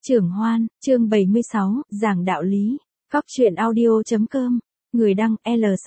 Trưởng Hoan, chương 76, giảng đạo lý. Góc truyện audio.com. Người đăng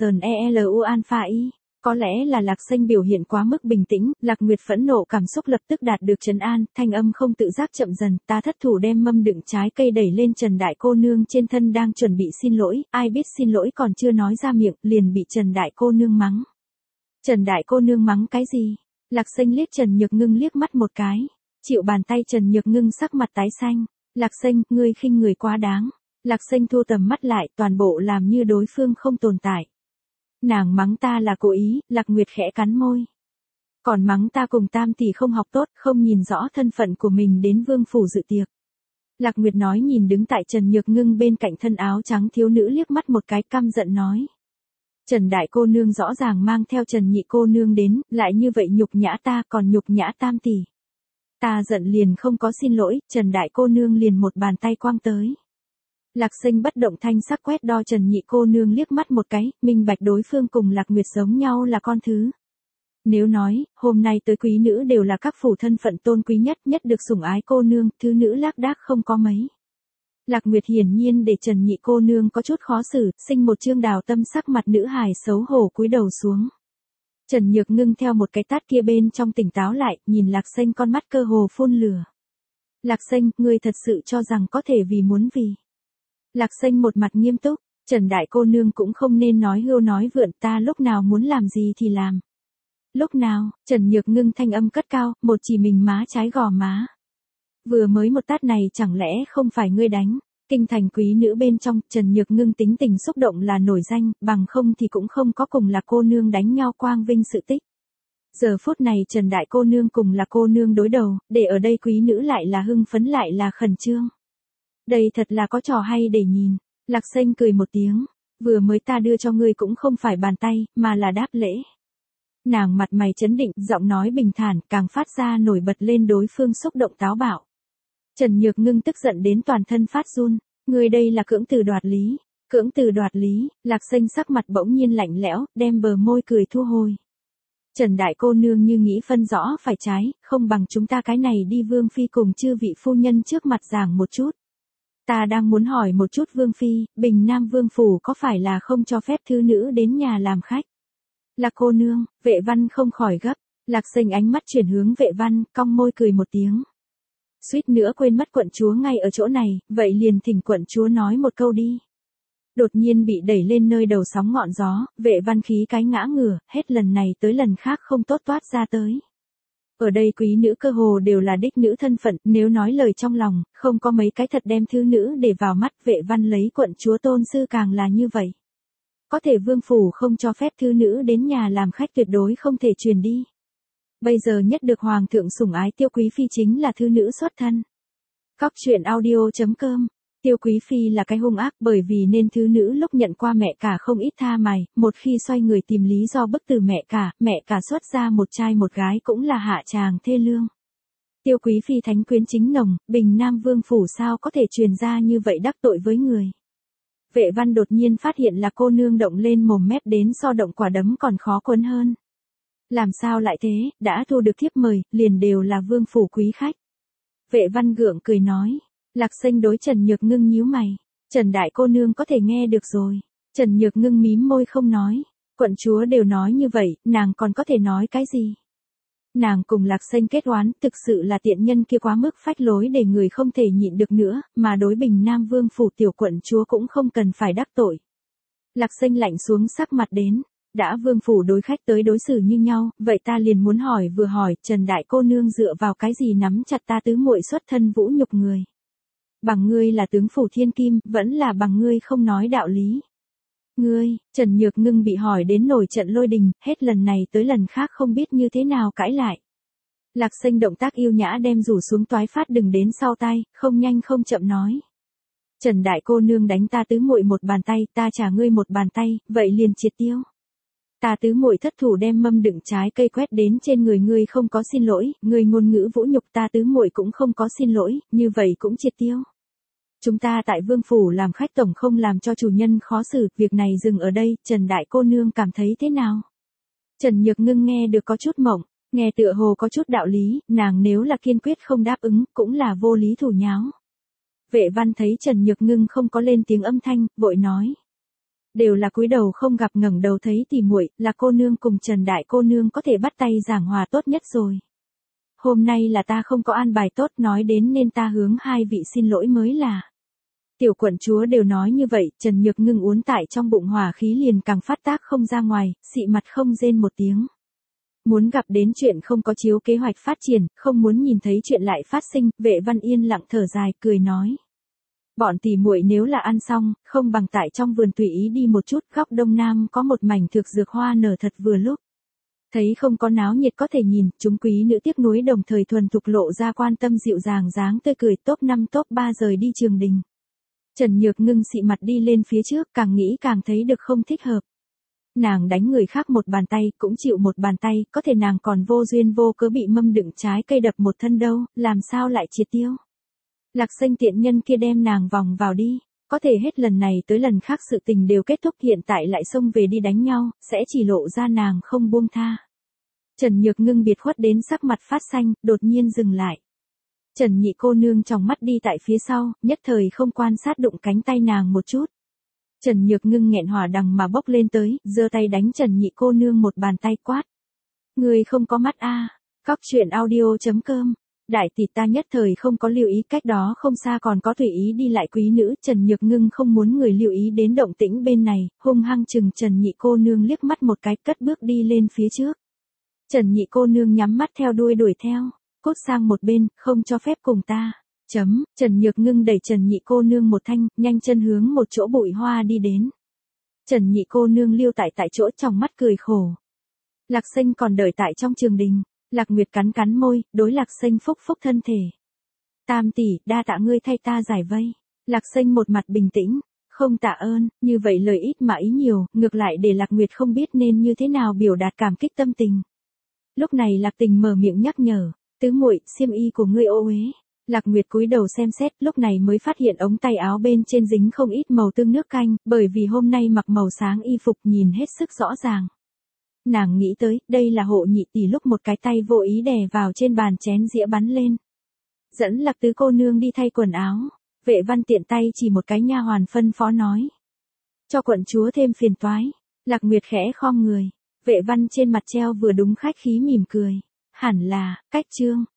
LSNELU Alpha I. Có lẽ là Lạc Xanh biểu hiện quá mức bình tĩnh, Lạc Nguyệt phẫn nộ cảm xúc lập tức đạt được trấn an, thanh âm không tự giác chậm dần, ta thất thủ đem mâm đựng trái cây đẩy lên Trần Đại Cô Nương trên thân đang chuẩn bị xin lỗi, ai biết xin lỗi còn chưa nói ra miệng, liền bị Trần Đại Cô Nương mắng. Trần Đại Cô Nương mắng cái gì? Lạc Xanh liếc Trần Nhược Ngưng liếc mắt một cái, chịu bàn tay Trần Nhược Ngưng sắc mặt tái xanh. Lạc Xanh, ngươi khinh người quá đáng. Lạc Xanh thu tầm mắt lại, toàn bộ làm như đối phương không tồn tại. Nàng mắng ta là cố ý, Lạc Nguyệt khẽ cắn môi. Còn mắng ta cùng Tam tỷ không học tốt, không nhìn rõ thân phận của mình đến vương phủ dự tiệc. Lạc Nguyệt nói nhìn đứng tại Trần Nhược Ngưng bên cạnh thân áo trắng thiếu nữ liếc mắt một cái căm giận nói. Trần Đại Cô Nương rõ ràng mang theo Trần Nhị Cô Nương đến, lại như vậy nhục nhã ta còn nhục nhã Tam tỷ. Ta giận liền không có xin lỗi, Trần Đại Cô Nương liền một bàn tay quăng tới. Lạc Xanh bất động thanh sắc quét đo Trần Nhị Cô Nương liếc mắt một cái, minh bạch đối phương cùng Lạc Nguyệt giống nhau là con thứ. Nếu nói, hôm nay tới quý nữ đều là các phủ thân phận tôn quý nhất được sủng ái cô nương, thứ nữ lác đác không có mấy. Lạc Nguyệt hiển nhiên để Trần Nhị Cô Nương có chút khó xử, sinh một trương đào tâm sắc mặt nữ hài xấu hổ cúi đầu xuống. Trần Nhược Ngưng theo một cái tát kia bên trong tỉnh táo lại, nhìn Lạc Xanh con mắt cơ hồ phun lửa. Lạc Xanh, ngươi thật sự cho rằng có thể vì muốn vì. Lạc Xanh một mặt nghiêm túc, Trần Đại Cô Nương cũng không nên nói hưu nói vượn, ta lúc nào muốn làm gì thì làm. Lúc nào? Trần Nhược Ngưng thanh âm cất cao, một chỉ mình má trái gò má. Vừa mới một tát này chẳng lẽ không phải ngươi đánh? Kinh thành quý nữ bên trong, Trần Nhược Ngưng tính tình xúc động là nổi danh, bằng không thì cũng không có cùng Lạc Cô Nương đánh nhau quang vinh sự tích. Giờ phút này Trần Đại Cô Nương cùng Lạc Cô Nương đối đầu, để ở đây quý nữ lại là hưng phấn lại là khẩn trương. Đây thật là có trò hay để nhìn. Lạc Xanh cười một tiếng, vừa mới ta đưa cho ngươi cũng không phải bàn tay, mà là đáp lễ. Nàng mặt mày trấn định, giọng nói bình thản, càng phát ra nổi bật lên đối phương xúc động táo bạo. Trần Nhược Ngưng tức giận đến toàn thân phát run, ngươi đây là cưỡng từ đoạt lý. Cưỡng từ đoạt lý, Lạc Xanh sắc mặt bỗng nhiên lạnh lẽo, đem bờ môi cười thu hồi. Trần Đại Cô Nương như nghĩ phân rõ phải trái, không bằng chúng ta cái này đi Vương Phi cùng chư vị phu nhân trước mặt giảng một chút. Ta đang muốn hỏi một chút Vương Phi, Bình Nam Vương Phủ có phải là không cho phép thư nữ đến nhà làm khách? Lạc Cô Nương, Vệ Văn không khỏi gấp, Lạc Xanh ánh mắt chuyển hướng Vệ Văn, cong môi cười một tiếng. Suýt nữa quên mất quận chúa ngay ở chỗ này, vậy liền thỉnh quận chúa nói một câu đi. Đột nhiên bị đẩy lên nơi đầu sóng ngọn gió, Vệ Văn khí cái ngã ngửa, hết lần này tới lần khác không tốt toát ra tới. Ở đây quý nữ cơ hồ đều là đích nữ thân phận, nếu nói lời trong lòng, không có mấy cái thật đem thư nữ để vào mắt. Vệ Văn lấy quận chúa tôn sư càng là như vậy. Có thể vương phủ không cho phép thư nữ đến nhà làm khách tuyệt đối không thể truyền đi. Bây giờ nhất được hoàng thượng sủng ái Tiêu Quý Phi chính là thư nữ xuất thân. Góc truyện audio.com. Tiêu Quý Phi là cái hung ác bởi vì nên thư nữ lúc nhận qua mẹ cả không ít tha mày, một khi xoay người tìm lý do bức từ mẹ cả xuất ra một trai một gái cũng là hạ tràng thê lương. Tiêu Quý Phi thánh quyến chính nồng, Bình Nam Vương Phủ sao có thể truyền ra như vậy đắc tội với người. Vệ Văn đột nhiên phát hiện là cô nương động lên mồm mép đến so động quả đấm còn khó quấn hơn. Làm sao lại thế, đã thu được thiếp mời, liền đều là Vương Phủ quý khách. Vệ Văn gượng cười nói. Lạc Xanh đối Trần Nhược Ngưng nhíu mày. Trần Đại Cô Nương có thể nghe được rồi. Trần Nhược Ngưng mím môi không nói. Quận chúa đều nói như vậy, nàng còn có thể nói cái gì? Nàng cùng Lạc Xanh kết oán, thực sự là tiện nhân kia quá mức phách lối để người không thể nhịn được nữa, mà đối Bình Nam Vương Phủ tiểu quận chúa cũng không cần phải đắc tội. Lạc Xanh lạnh xuống sắc mặt đến. Đã Vương Phủ đối khách tới đối xử như nhau, vậy ta liền muốn hỏi vừa hỏi, Trần Đại Cô Nương dựa vào cái gì nắm chặt ta tứ muội xuất thân vũ nhục người? Bằng ngươi là tướng phủ thiên kim, vẫn là bằng ngươi không nói đạo lý. Ngươi, Trần Nhược Ngưng bị hỏi đến nổi trận lôi đình, hết lần này tới lần khác không biết như thế nào cãi lại. Lạc Xanh động tác yêu nhã đem rủ xuống toái phát đừng đến sau tay, không nhanh không chậm nói. Trần Đại Cô Nương đánh ta tứ muội một bàn tay, ta trả ngươi một bàn tay, vậy liền triệt tiêu. Ta tứ muội thất thủ đem mâm đựng trái cây quét đến trên người ngươi không có xin lỗi, ngươi ngôn ngữ vũ nhục ta tứ muội cũng không có xin lỗi, như vậy cũng triệt tiêu. Chúng ta tại Vương Phủ làm khách tổng không làm cho chủ nhân khó xử, việc này dừng ở đây, Trần Đại Cô Nương cảm thấy thế nào? Trần Nhược Ngưng nghe được có chút mộng, nghe tựa hồ có chút đạo lý, nàng nếu là kiên quyết không đáp ứng, cũng là vô lý thủ nháo. Vệ Văn thấy Trần Nhược Ngưng không có lên tiếng âm thanh, vội nói. Đều là cúi đầu không gặp ngẩng đầu thấy tỉ muội, là cô nương cùng Trần đại cô nương có thể bắt tay giảng hòa tốt nhất rồi. Hôm nay là ta không có an bài tốt nói đến nên ta hướng hai vị xin lỗi mới là. Tiểu quận chúa đều nói như vậy, Trần Nhược Ngưng uốn tại trong bụng hỏa khí liền càng phát tác không ra ngoài, xị mặt không rên một tiếng. Muốn gặp đến chuyện không có chiếu kế hoạch phát triển, không muốn nhìn thấy chuyện lại phát sinh, Vệ Văn yên lặng thở dài, cười nói. Bọn tỉ muội nếu là ăn xong, không bằng tại trong vườn tùy ý đi một chút, góc đông nam có một mảnh thực dược hoa nở thật vừa lúc. Thấy không có náo nhiệt có thể nhìn, chúng quý nữ tiếc nuối đồng thời thuần thục lộ ra quan tâm dịu dàng dáng tươi cười top 5 top 3 rời đi trường đình. Trần Nhược Ngưng xị mặt đi lên phía trước, càng nghĩ càng thấy được không thích hợp. Nàng đánh người khác một bàn tay, cũng chịu một bàn tay, có thể nàng còn vô duyên vô cớ bị mâm đựng trái cây đập một thân đâu, làm sao lại triệt tiêu. Lạc Xanh tiện nhân kia đem nàng vòng vào đi, có thể hết lần này tới lần khác sự tình đều kết thúc hiện tại lại xông về đi đánh nhau, sẽ chỉ lộ ra nàng không buông tha. Trần Nhược Ngưng biệt khuất đến sắc mặt phát xanh, đột nhiên dừng lại. Trần nhị cô nương trong mắt đi tại phía sau, nhất thời không quan sát đụng cánh tay nàng một chút. Trần Nhược Ngưng nghẹn hỏa đằng mà bốc lên tới, giơ tay đánh Trần nhị cô nương một bàn tay quát. Người không có mắt a. Cóc truyện audio.com. Đại tỷ ta nhất thời không có lưu ý, cách đó không xa còn có tùy ý đi lại quý nữ, Trần Nhược Ngưng không muốn người lưu ý đến động tĩnh bên này, hung hăng chừng Trần nhị cô nương liếc mắt một cái, cất bước đi lên phía trước. Trần nhị cô nương nhắm mắt theo đuôi đuổi theo, cốt sang một bên, không cho phép cùng ta. Trần Nhược Ngưng đẩy Trần nhị cô nương một thanh, nhanh chân hướng một chỗ bụi hoa đi đến. Trần nhị cô nương lưu tại chỗ trong mắt cười khổ. Lạc Xanh còn đợi tại trong trường đình. Lạc Nguyệt cắn cắn môi, đối Lạc Xanh phúc phúc thân thể. Tam tỷ, đa tạ ngươi thay ta giải vây. Lạc Xanh một mặt bình tĩnh, không tạ ơn, như vậy lời ít mà ý nhiều, ngược lại để Lạc Nguyệt không biết nên như thế nào biểu đạt cảm kích tâm tình. Lúc này Lạc Tình mở miệng nhắc nhở, tứ muội, xiêm y của ngươi ô uế. Lạc Nguyệt cúi đầu xem xét, lúc này mới phát hiện ống tay áo bên trên dính không ít màu tương nước canh, bởi vì hôm nay mặc màu sáng y phục nhìn hết sức rõ ràng. Nàng nghĩ tới, đây là Hộ nhị tỷ lúc một cái tay vô ý đè vào trên bàn chén dĩa bắn lên. Dẫn Lạc tứ cô nương đi thay quần áo, Vệ Văn tiện tay chỉ một cái nha hoàn phân phó nói. Cho quận chúa thêm phiền toái. Lạc Nguyệt khẽ khom người, Vệ Văn trên mặt treo vừa đúng khách khí mỉm cười. Hẳn là, cách chương.